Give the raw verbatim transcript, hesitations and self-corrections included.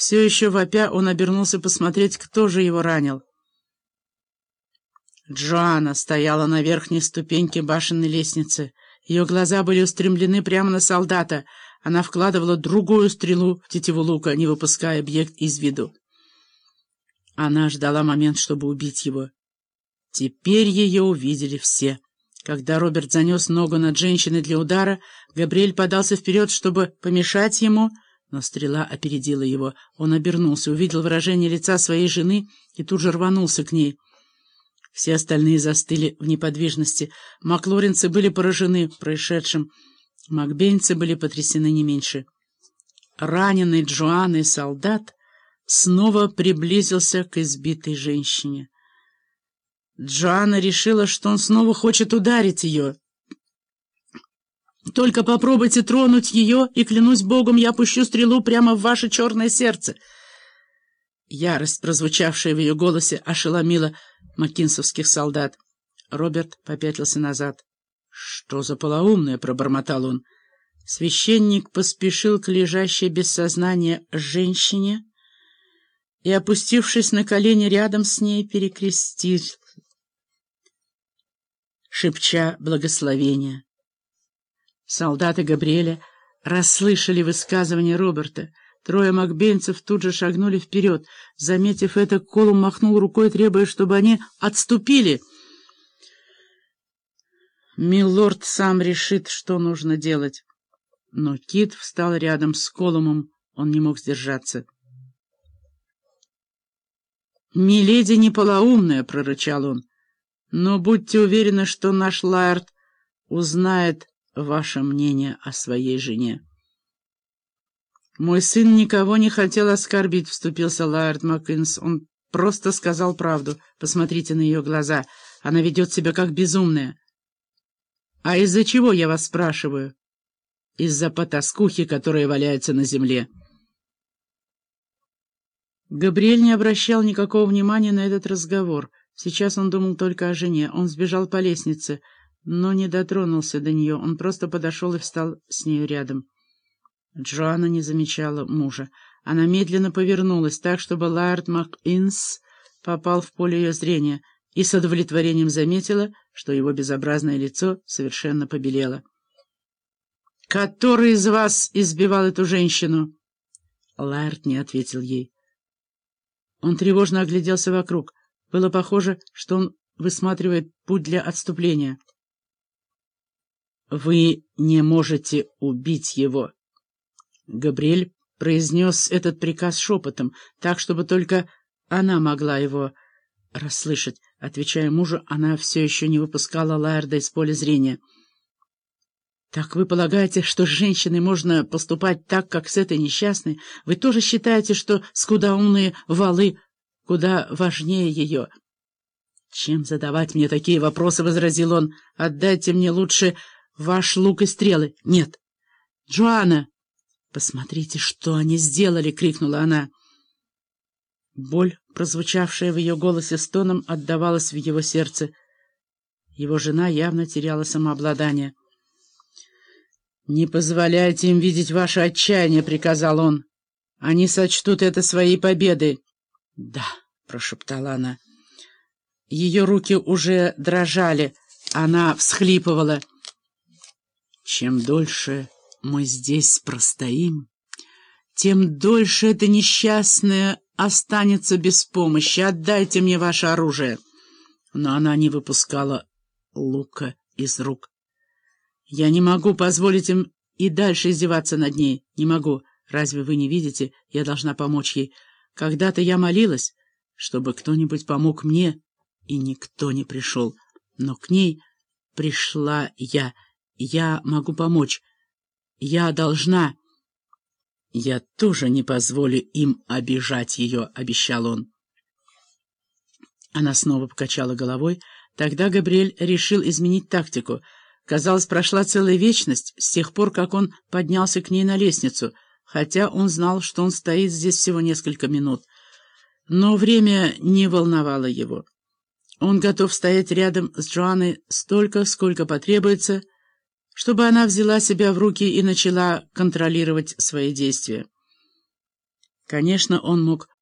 Все еще вопя, он обернулся посмотреть, кто же его ранил. Джоанна стояла на верхней ступеньке башенной лестницы. Ее глаза были устремлены прямо на солдата. Она вкладывала другую стрелу в тетиву лука, не выпуская объект из виду. Она ждала момент, чтобы убить его. Теперь ее увидели все. Когда Роберт занес ногу над женщиной для удара, Габриэль подался вперед, чтобы помешать ему, но стрела опередила его. Он обернулся, увидел выражение лица своей жены и тут же рванулся к ней. Все остальные застыли в неподвижности. Маклоринцы были поражены происшедшим. Макбейнцы были потрясены не меньше. Раненый Джоанной солдат снова приблизился к избитой женщине. Джоанна решила, что он снова хочет ударить ее. «Только попробуйте тронуть ее, и, клянусь Богом, я пущу стрелу прямо в ваше черное сердце». Ярость, прозвучавшая в ее голосе, ошеломила маккинсовских солдат. Роберт попятился назад. «Что за полоумное?» — пробормотал он. Священник поспешил к лежащей без сознания женщине и, опустившись на колени рядом с ней, перекрестил, шепча благословения. Солдаты Габриэля расслышали высказывание Роберта. Трое макбейнцев тут же шагнули вперед. Заметив это, Колум махнул рукой, требуя, чтобы они отступили. Милорд сам решит, что нужно делать. Но Кит встал рядом с Колумом. Он не мог сдержаться. «Миледи не полоумная», — прорычал он. «Но будьте уверены, что наш Лаэрт узнает ваше мнение о своей жене». «Мой сын никого не хотел оскорбить», — вступился Лаэрт Маккинс. «Он просто сказал правду. Посмотрите на ее глаза. Она ведет себя как безумная». «А из-за чего, я вас спрашиваю?» «Из-за потаскухи, которая валяется на земле». Габриэль не обращал никакого внимания на этот разговор. Сейчас он думал только о жене. Он сбежал по лестнице, но не дотронулся до нее. Он просто подошел и встал с нею рядом. Джоанна не замечала мужа. Она медленно повернулась так, чтобы Лаэрт Маккинс попал в поле ее зрения, и с удовлетворением заметила, что его безобразное лицо совершенно побелело. «Который из вас избивал эту женщину?» Лаэрт не ответил ей. Он тревожно огляделся вокруг. Было похоже, что он высматривает путь для отступления. «Вы не можете убить его». Габриэль произнес этот приказ шепотом, так, чтобы только она могла его расслышать. Отвечая мужу, она все еще не выпускала Лаэрда из поля зрения. «Так вы полагаете, что с женщиной можно поступать так, как с этой несчастной? Вы тоже считаете, что скудоумные валы куда важнее ее?» «Чем задавать мне такие вопросы?» — возразил он. «Отдайте мне лучше ваш лук и стрелы». «Нет». «Джоанна!» «Посмотрите, что они сделали!» — крикнула она. Боль, прозвучавшая в ее голосе стоном, отдавалась в его сердце. Его жена явно теряла самообладание. «Не позволяйте им видеть ваше отчаяние», — приказал он. «Они сочтут это своей победой». «Да», — прошептала она. Ее руки уже дрожали, она всхлипывала. «Чем дольше мы здесь простоим, тем дольше эта несчастная останется без помощи. Отдайте мне ваше оружие». Но она не выпускала лука из рук. «Я не могу позволить им и дальше издеваться над ней. Не могу. Разве вы не видите? Я должна помочь ей. Когда-то я молилась, чтобы кто-нибудь помог мне, и никто не пришел. Но к ней пришла я. Я могу помочь. Я должна...» «Я тоже не позволю им обижать ее», — обещал он. Она снова покачала головой. Тогда Габриэль решил изменить тактику. Казалось, прошла целая вечность с тех пор, как он поднялся к ней на лестницу, хотя он знал, что он стоит здесь всего несколько минут. Но время не волновало его. Он готов стоять рядом с Джоанной столько, сколько потребуется, чтобы она взяла себя в руки и начала контролировать свои действия. Конечно, он мог